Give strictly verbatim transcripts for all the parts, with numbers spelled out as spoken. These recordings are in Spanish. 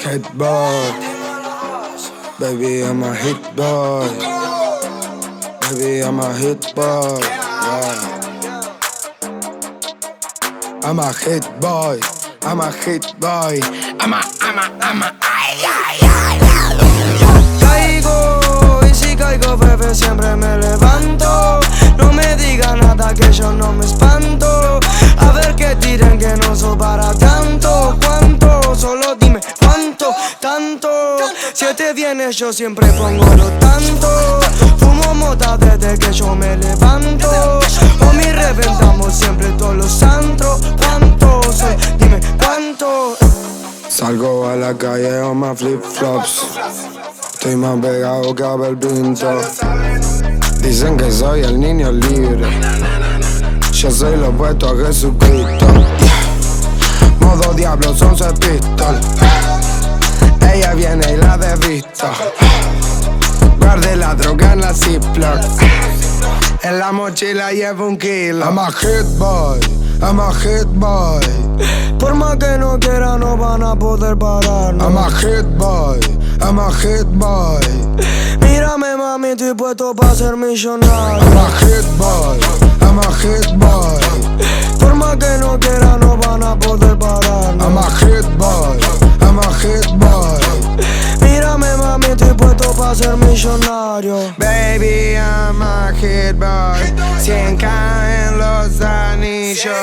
Hit boy, baby, I'm a hit boy. Baby, I'm a hit boy. Yeah. I'm a hit boy. I'm a hit boy. I'm a, I'm a, I'm a. Ay, ay, ay, ay. Caigo y si caigo, bebé, siempre me levanto. No me diga nada que yo no me espanto. A ver que tiren que no soy para tanto. ¿Cuánto? Solo dime cuánto, tanto. Si te vienes yo siempre pongo lo tanto. Fumo mota desde que yo me levanto. O mi reventamos siempre todos los antros. ¿Cuánto soy? Dime cuánto. Salgo a la calle con más flip-flops. Estoy más pegado que Abel Pinto. Dicen que soy el niño libre. Yo soy lo opuesto a Jesucristo. Modo diablo, once pistol. Ella viene y la desvisto. Guardé la droga en la Ziploc. En la mochila llevo un kilo. I'm a hit boy, I'm a hit boy. Por más que no quiera no van a poder pararnos. I'm a hit boy, I'm a hit boy. Mírame mami, estoy puesto pa' ser millonario. I'm a hit boy, I'm a hit boy. Por más que no quiera no van a poder pararnos. I'm a hit boy, I'm a hit boy. Mírame mami, estoy puesto pa' ser millonario. Baby, I'm a hit boy. Cien K en los anillos.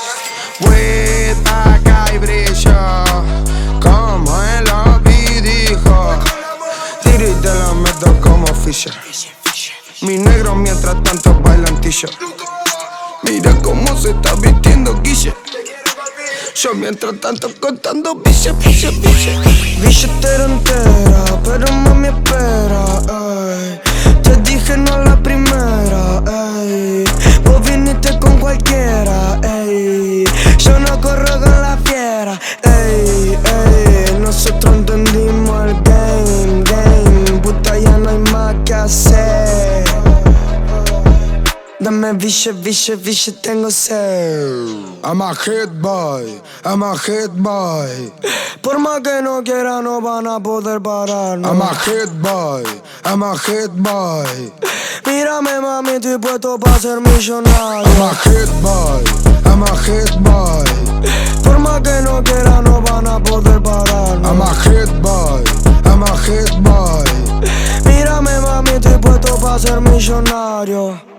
Weed pa' acá y brillo. Como el lobby dijo. Tiro y te la meto como Fisher. Mi negro mientras tanto bailantillo. Mira cómo se está vistiendo Guille. Yo mientras tanto contando biche, biche, biche. Billetera entera, pero mami espera, ey. Te dije no la primera, ey. Vos viniste con cualquiera, ey. Yo no corro con la fiera, ey, ey. Nosotros entendimos el game, game. Puta, ya no hay más que hacer. Dame biche, biche, biche, tengo sed. I'm a hit boy, I'm a hit boy. Por más que no quiera no van a poder pararnos. I'm a hit boy, I'm a hit boy. Mírame mami, estoy puesto pa' ser millonario. I'm a hit boy, I'm a hit boy. Por más que no quiera no van a poder pararnos. I'm a hit boy, I'm a hit boy. Mírame mami, estoy puesto pa' ser millonario.